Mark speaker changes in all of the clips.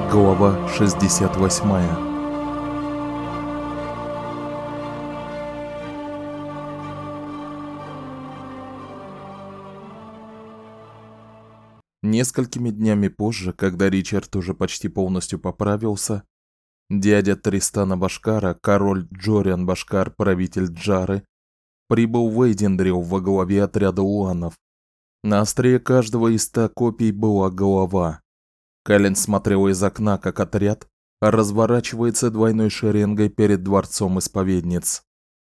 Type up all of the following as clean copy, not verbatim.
Speaker 1: Глава 68. Несколькими днями позже, когда Ричард уже почти полностью поправился, дядя Тристана Башкара, король Джориан Башкар, правитель Джары, прибыл в Эйдендрил во главе отряда уланов. На острие каждого из 100 копий была голова. Кэлен смотрел из окна, как отряд разворачивается двойной шеренгой перед дворцом исповедниц.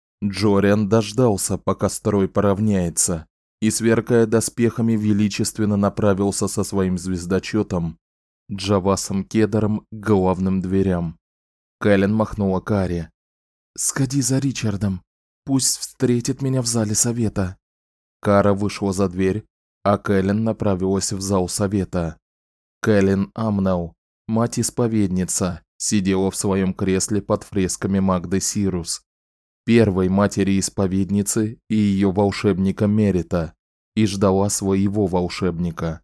Speaker 1: Джориан дождался, пока строй поравняется, и, сверкая доспехами, величественно направился со своим звездочётом Джавасом Кедаром к главным дверям. Кэлен махнула Каре. «Сходи за Ричардом, пусть встретит меня в зале совета». Кара вышла за дверь, а Кэлен направилась в зал совета. Кэлен Амнау, мать-исповедница, сидела в своем кресле под фресками Магды Сирус, первой матери-исповедницы и ее волшебника Мерита, и ждала своего волшебника.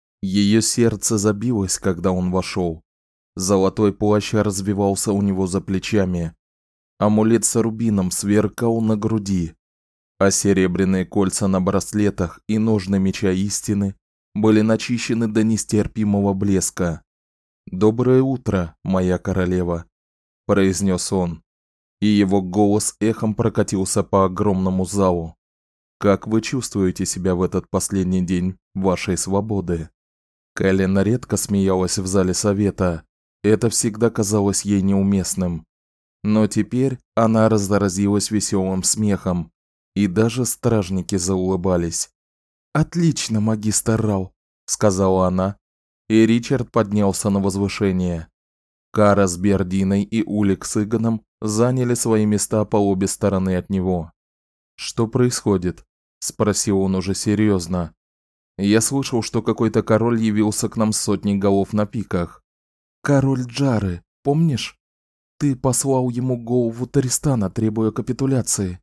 Speaker 1: Ее сердце забилось, когда он вошел. Золотой плащ развевался у него за плечами. Амулет с рубином сверкал на груди, а серебряные кольца на браслетах и ножны меча истины были начищены до нестерпимого блеска. «Доброе утро, моя королева», – произнес он, и его голос эхом прокатился по огромному залу. «Как вы чувствуете себя в этот последний день вашей свободы?» Кэлен редко смеялась в зале совета, это всегда казалось ей неуместным. Но теперь она разразилась веселым смехом, и даже стражники заулыбались. «Отлично, магистр Рау», – сказала она, и Ричард поднялся на возвышение. Кара с Бердиной и Улик с Иганом заняли свои места по обе стороны от него. «Что происходит?» – спросил он уже серьезно. «Я слышал, что какой-то король явился к нам с сотней голов на пиках». «Король Джары, помнишь? Ты послал ему голову Тристана, требуя капитуляции».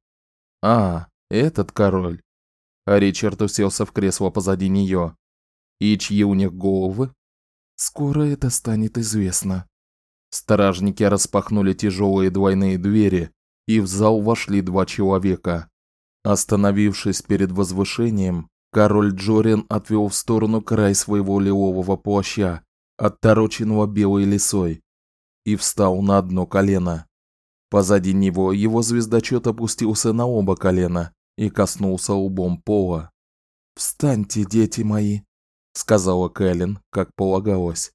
Speaker 1: «А, этот король». А Ричард уселся в кресло позади нее. «И чьи у них головы?» «Скоро это станет известно». Стражники распахнули тяжелые двойные двери, и в зал вошли 2 человека. Остановившись перед возвышением, король Джориан отвел в сторону край своего лилового плаща, оттороченного белой лисой, и встал на одно колено. Позади него его звездочёт опустился на оба колена и коснулся лбом пола. «Встаньте, дети мои», – сказала Кэлен, как полагалось.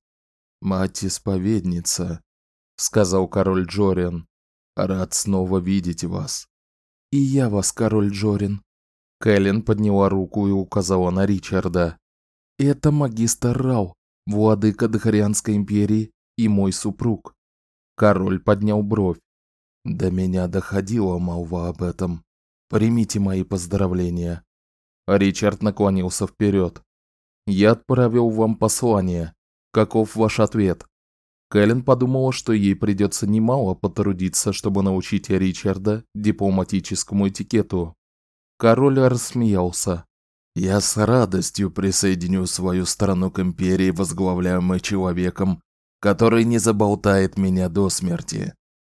Speaker 1: «Мать-исповедница», – сказал король Джориан, – «рад снова видеть вас». «И я вас, король Джориан». Кэлен подняла руку и указала на Ричарда. «Это магистр Рау, владыка Дхарианской империи и мой супруг». Король поднял бровь. «До меня доходила молва об этом. Примите мои поздравления». Ричард наклонился вперед. «Я отправил вам послание. Каков ваш ответ?» Кэлен подумала, что ей придется немало потрудиться, чтобы научить Ричарда дипломатическому этикету. Король рассмеялся. «Я с радостью присоединю свою страну к империи, возглавляемой человеком, который не заболтает меня до смерти».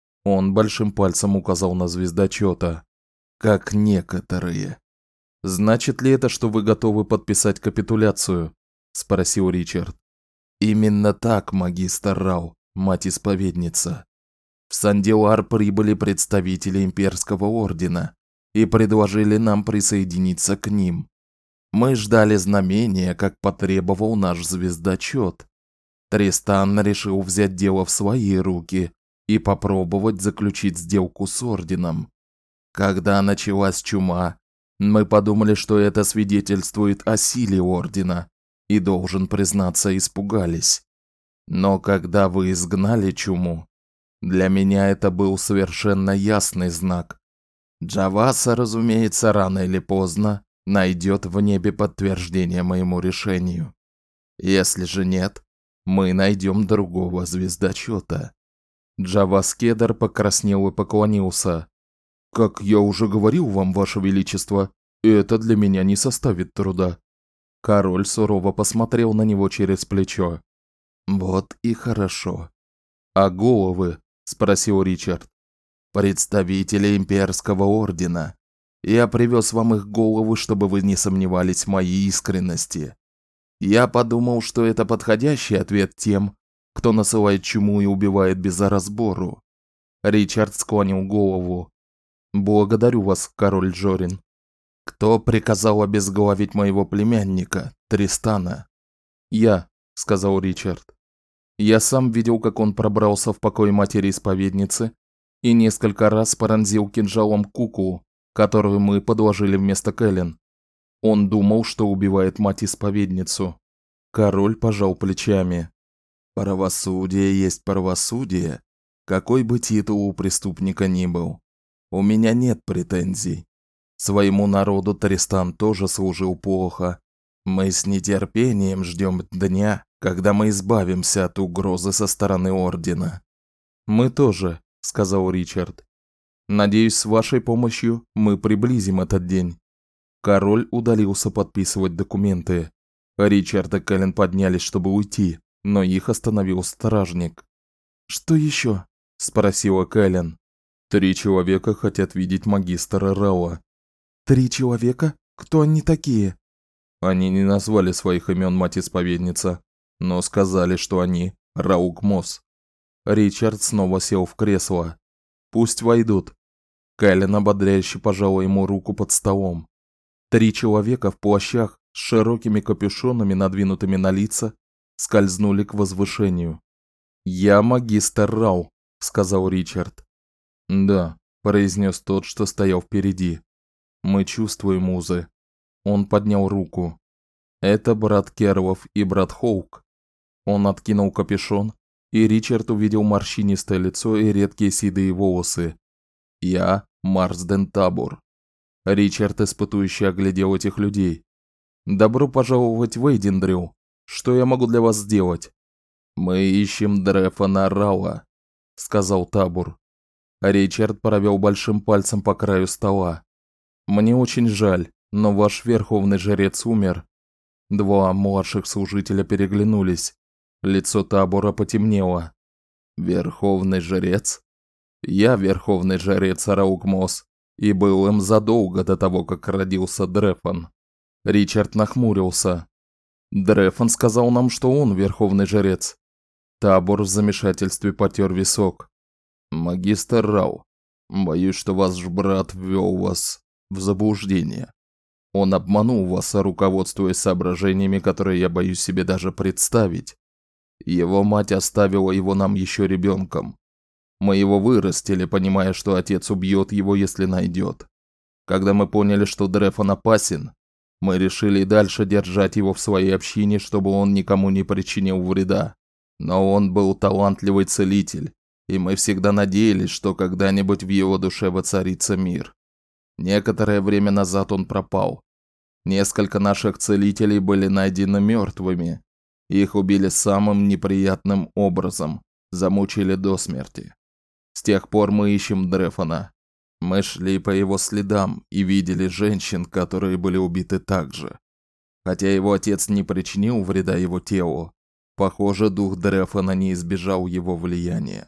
Speaker 1: Он большим пальцем указал на звездочёта. «Как некоторые». «Значит ли это, что вы готовы подписать капитуляцию?» – спросил Ричард. «Именно так, магистр Рау, мать-исповедница. В Сандилар прибыли представители имперского ордена и предложили нам присоединиться к ним. Мы ждали знамения, как потребовал наш звездочёт. Тристан решил взять дело в свои руки и попробовать заключить сделку с орденом. Когда началась чума, мы подумали, что это свидетельствует о силе ордена, и, должен признаться, испугались. Но когда вы изгнали чуму, для меня это был совершенно ясный знак. Джаваса, разумеется, рано или поздно найдет в небе подтверждение моему решению. Если же нет, мы найдем другого звездочёта». Джавас Кедар покраснел и поклонился. «Как я уже говорил вам, ваше величество, это для меня не составит труда». Король сурово посмотрел на него через плечо. Вот и хорошо. А головы? Спросил Ричард. Представители имперского ордена. Я привез вам их головы, чтобы вы не сомневались в моей искренности. Я подумал, что это подходящий ответ тем, кто насылает чуму и убивает без разбору. Ричард склонил голову. Благодарю вас, король Джорин. Кто приказал обезглавить моего племянника, Тристана? Я, сказал Ричард. Я сам видел, как он пробрался в покой матери-исповедницы и несколько раз пронзил кинжалом куклу, которую мы подложили вместо Кэлен. Он думал, что убивает мать-исповедницу. Король пожал плечами. Правосудие есть правосудие, какой бы титул у преступника ни был. У меня нет претензий. Своему народу Тристан тоже служил плохо. Мы с нетерпением ждем дня, когда мы избавимся от угрозы со стороны Ордена. Мы тоже, сказал Ричард. Надеюсь, с вашей помощью мы приблизим этот день. Король удалился подписывать документы. Ричард и Кэлен поднялись, чтобы уйти, но их остановил стражник. Что еще? Спросила Кэлен. 3 человека хотят видеть магистра Рауа. 3 человека? Кто они такие? Они не назвали своих имен, мать-исповедница, но сказали, что они Раук Мосс. Ричард снова сел в кресло. Пусть войдут. Кэлен ободряюще пожала ему руку под столом. 3 человека в плащах с широкими капюшонами, надвинутыми на лица, скользнули к возвышению. «Я магистр Рау», — сказал Ричард. «Да», — произнес тот, что стоял впереди. «Мы чувствуем узы». Он поднял руку. «Это брат Керлов и брат Хоук». Он откинул капюшон, и Ричард увидел морщинистое лицо и редкие седые волосы. «Я Марсден Табор». Ричард испытующе оглядел этих людей. «Добро пожаловать в Эйдендрил. Что я могу для вас сделать?» «Мы ищем Дрефона Рауа», — сказал Табор. Ричард провел большим пальцем по краю стола. «Мне очень жаль, но ваш верховный жрец умер». 2 младших служителя переглянулись. Лицо Табора потемнело. «Верховный жрец?» «Я верховный жрец Раук Мосс, и был им задолго до того, как родился Дрефон». Ричард нахмурился. «Дрефон сказал нам, что он верховный жрец». Табор в замешательстве потер висок. «Магистр Рау, боюсь, что ваш брат ввел вас в заблуждение. Он обманул вас, руководствуясь соображениями, которые я боюсь себе даже представить. Его мать оставила его нам еще ребенком. Мы его вырастили, понимая, что отец убьет его, если найдет. Когда мы поняли, что Дрефон опасен, мы решили и дальше держать его в своей общине, чтобы он никому не причинил вреда. Но он был талантливый целитель, и мы всегда надеялись, что когда-нибудь в его душе воцарится мир. Некоторое время назад он пропал. Несколько наших целителей были найдены мертвыми. Их убили самым неприятным образом, замучили до смерти. С тех пор мы ищем Дрефона. Мы шли по его следам и видели женщин, которые были убиты также. Хотя его отец не причинил вреда его телу, похоже, дух Дрефона не избежал его влияния.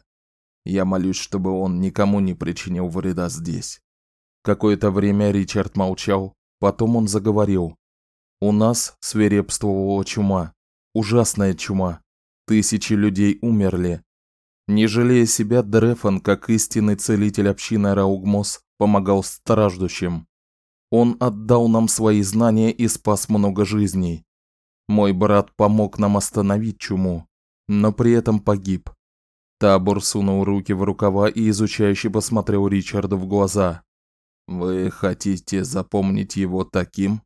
Speaker 1: Я молюсь, чтобы он никому не причинил вреда здесь». Какое-то время Ричард молчал, потом он заговорил. «У нас свирепствовала чума. Ужасная чума. 1000 людей умерли. Не жалея себя, Дрефон, как истинный целитель общины Раук Мосс, помогал страждущим. Он отдал нам свои знания и спас много жизней. Мой брат помог нам остановить чуму, но при этом погиб». Табор сунул руки в рукава и изучающе посмотрел Ричарду в глаза. «Вы хотите запомнить его таким?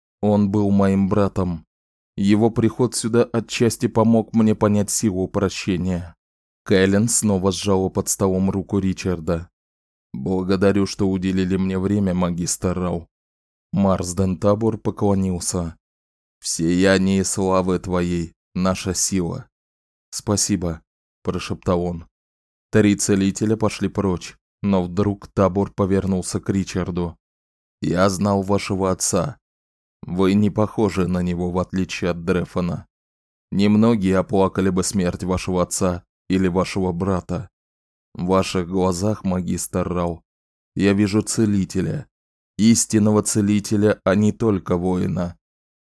Speaker 1: Он был моим братом. Его приход сюда отчасти помог мне понять силу прощения». Кэлен снова сжала под столом руку Ричарда. «Благодарю, что уделили мне время, магистр Рау». Марсден Табор поклонился. «Всеяние славы твоей, наша сила». «Спасибо», – прошептал он. 3 целителя пошли прочь, но вдруг Табор повернулся к Ричарду. «Я знал вашего отца. Вы не похожи на него, в отличие от Дрефона. Немногие оплакали бы смерть вашего отца или вашего брата. В ваших глазах, магистр Рау, я вижу целителя. Истинного целителя, а не только воина.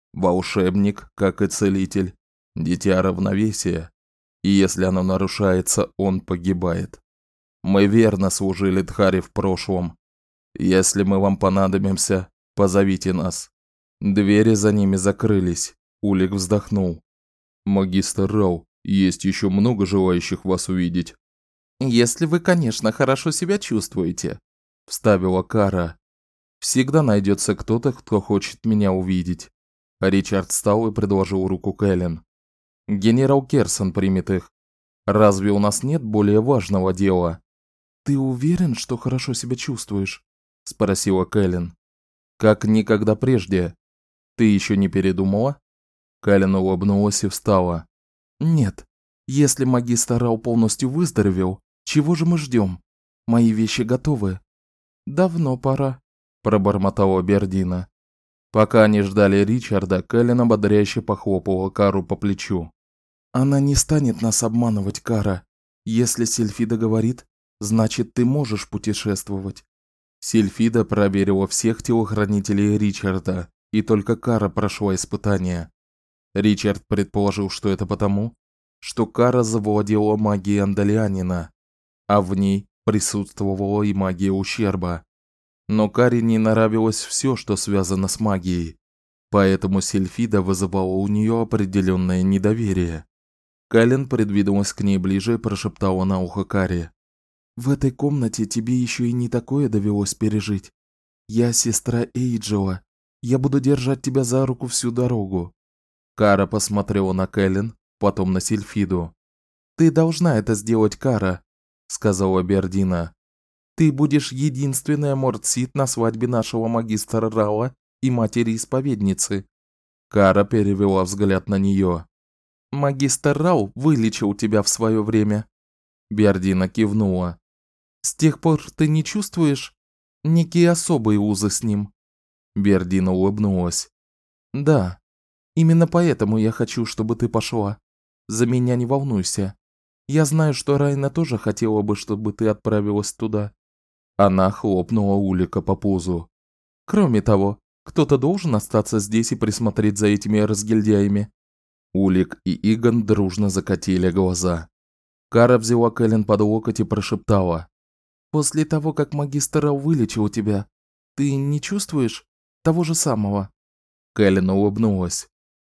Speaker 1: Волшебник, как и целитель, дитя равновесия. И если оно нарушается, он погибает. Мы верно служили Дхаре в прошлом. Если мы вам понадобимся, позовите нас. Двери за ними закрылись. Улик вздохнул. Магистр Рау, есть еще много желающих вас увидеть. Если вы, конечно, хорошо себя чувствуете, вставила Кара. Всегда найдется кто-то, кто хочет меня увидеть. Ричард встал и предложил руку Кэлен. Генерал Керсон примет их. Разве у нас нет более важного дела? Ты уверен, что хорошо себя чувствуешь? Спросила Кэлен. Как никогда прежде. Ты еще не передумала? Кэлен улыбнулась и встала. Нет. Если магистр Рау полностью выздоровел, чего же мы ждем? Мои вещи готовы. Давно пора, пробормотала Бердина. Пока они ждали Ричарда, Кэлен ободряюще похлопала Кару по плечу. Она не станет нас обманывать, Кара. Если Сильфида говорит, значит, ты можешь путешествовать. Сильфида проверила всех телохранителей Ричарда, и только Кара прошла испытание. Ричард предположил, что это потому, что Кара завладела магией Андалианина, а в ней присутствовала и магия ущерба. Но Каре не нравилось все, что связано с магией, поэтому Сильфида вызывала у нее определенное недоверие. Кэлен придвинулась к ней ближе и прошептала на ухо Каре. «В этой комнате тебе еще и не такое довелось пережить. Я сестра Эйджела. Я буду держать тебя за руку всю дорогу». Кара посмотрела на Кэлен, потом на Сильфиду. «Ты должна это сделать, Кара», — сказала Бердина. «Ты будешь единственная Мортсит на свадьбе нашего магистра Рауа и матери-исповедницы». Кара перевела взгляд на нее. «Магистр Рау вылечил тебя в свое время». Бердина кивнула. «С тех пор ты не чувствуешь некие особые узы с ним?» Бердина улыбнулась. «Да, именно поэтому я хочу, чтобы ты пошла. За меня не волнуйся. Я знаю, что Райна тоже хотела бы, чтобы ты отправилась туда». Она хлопнула Улика по пузу. «Кроме того, кто-то должен остаться здесь и присмотреть за этими разгильдяями». Улик и Игон дружно закатили глаза. Кара взяла Кэлен под локоть и прошептала. «После того, как магистр Рау вылечил тебя, ты не чувствуешь того же самого?» Кэлен улыбнулась.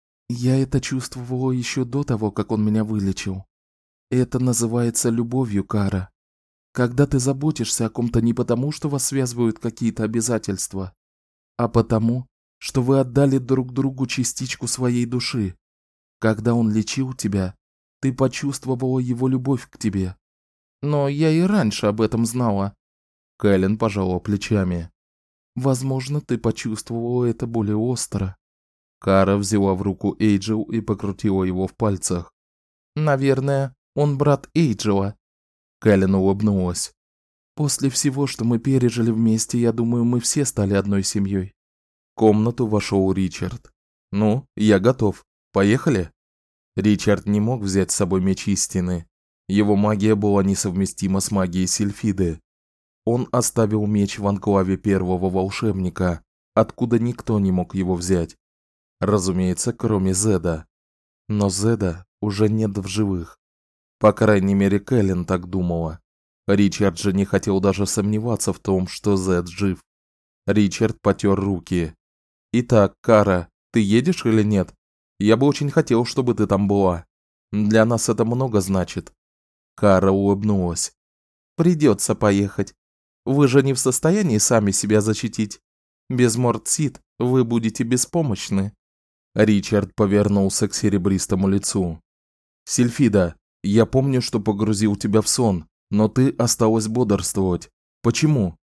Speaker 1: «Я это чувствовала еще до того, как он меня вылечил. Это называется любовью, Кара. Когда ты заботишься о ком-то не потому, что вас связывают какие-то обязательства, а потому, что вы отдали друг другу частичку своей души. Когда он лечил тебя, ты почувствовала его любовь к тебе. Но я и раньше об этом знала». Кэлен пожала плечами. «Возможно, ты почувствовала это более остро». Кара взяла в руку Эйджел и покрутила его в пальцах. «Наверное, он брат Эйджела». Кэлен улыбнулась. «После всего, что мы пережили вместе, я думаю, мы все стали одной семьей». В комнату вошел Ричард. «Ну, я готов. Поехали?» Ричард не мог взять с собой меч истины. Его магия была несовместима с магией Сильфиды. Он оставил меч в анклаве первого волшебника, откуда никто не мог его взять. Разумеется, кроме Зеда. Но Зеда уже нет в живых. По крайней мере, Кэлен так думала. Ричард же не хотел даже сомневаться в том, что Зед жив. Ричард потер руки. «Итак, Кара, ты едешь или нет? Я бы очень хотел, чтобы ты там была. Для нас это много значит». Кара улыбнулась. «Придется поехать. Вы же не в состоянии сами себя защитить. Без Мортсит вы будете беспомощны». Ричард повернулся к серебристому лицу. «Сильфида, я помню, что погрузил тебя в сон, но ты осталась бодрствовать. Почему?»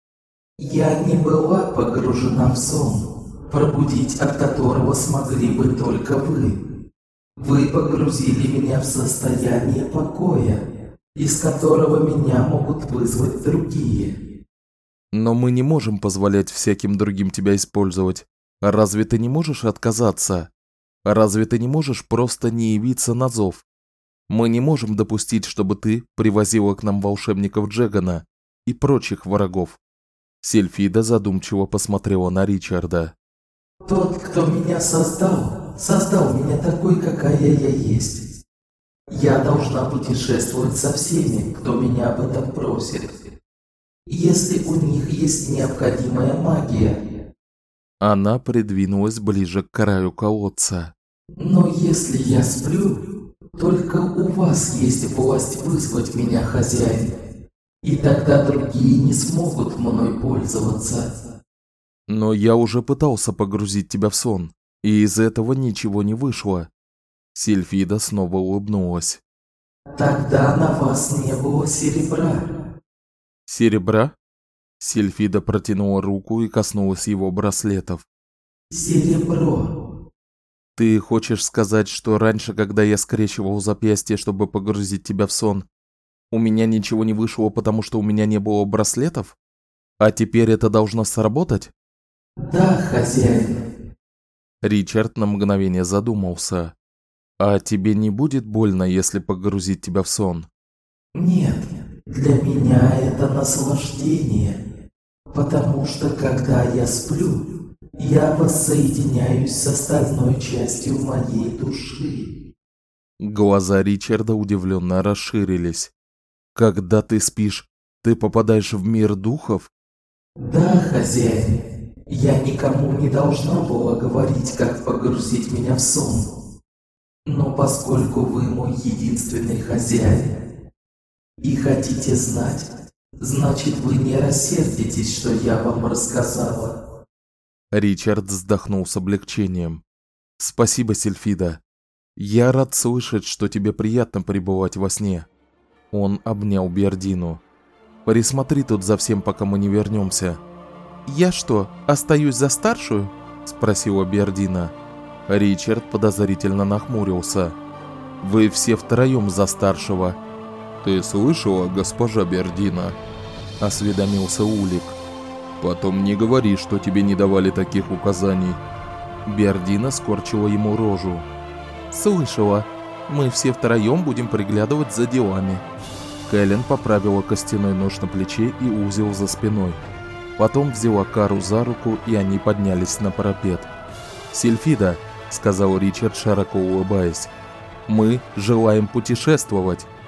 Speaker 2: «Я не была погружена в сон, пробудить от которого смогли бы только вы. Вы погрузили меня в состояние покоя, из которого меня могут вызвать другие».
Speaker 1: «Но мы не можем позволять всяким другим тебя использовать. Разве ты не можешь отказаться?» Разве ты не можешь просто не явиться на зов? Мы не можем допустить, чтобы ты привозила к нам волшебников Джегана и прочих врагов». Сильфида задумчиво посмотрела на Ричарда.
Speaker 2: Тот, кто меня создал меня такой, какая я есть. Я должна путешествовать со всеми, кто меня об этом просит. Если у них есть необходимая магия.
Speaker 1: Она придвинулась ближе к краю колодца.
Speaker 2: Но если я сплю, только у вас есть власть вызвать меня, хозяин. И тогда другие не смогут мной пользоваться.
Speaker 1: Но я уже пытался погрузить тебя в сон, и из этого ничего не вышло. Сильфида снова улыбнулась.
Speaker 2: Тогда на вас не было серебра.
Speaker 1: Серебра? Сильфида протянула руку и коснулась его браслетов.
Speaker 2: Серебро.
Speaker 1: Ты хочешь сказать, что раньше, когда я скрещивал запястья, чтобы погрузить тебя в сон, у меня ничего не вышло, потому что у меня не было браслетов? А теперь это должно сработать?
Speaker 2: Да, хозяин.
Speaker 1: Ричард на мгновение задумался. А тебе не будет больно, если погрузить тебя в сон?
Speaker 2: Нет, для меня это наслаждение. Потому что когда я сплю, я воссоединяюсь с остальной частью моей души.
Speaker 1: Глаза Ричарда удивленно расширились. Когда ты спишь, ты попадаешь в мир духов?
Speaker 2: Да, хозяин. Я никому не должна была говорить, как погрузить меня в сон. Но поскольку вы мой единственный хозяин и хотите знать, значит вы не рассердитесь, что я вам рассказала.
Speaker 1: Ричард вздохнул с облегчением. Спасибо, Сильфида. Я рад слышать, что тебе приятно пребывать во сне. Он обнял Бердину. Присмотри тут за всем, пока мы не вернемся. «Я что, остаюсь за старшую?» – спросила Бердина. Ричард подозрительно нахмурился. «Вы все втроем за старшего». «Ты слышала, госпожа Бердина?» – осведомился Улик. «Потом не говори, что тебе не давали таких указаний». Бердина скорчила ему рожу. «Слышала. Мы все втроем будем приглядывать за делами». Кэлен поправила костяной нож на плече и узел за спиной. Потом взяла Кару за руку, и они поднялись на парапет. «Сильфида», — сказал Ричард, широко улыбаясь, — «мы желаем путешествовать».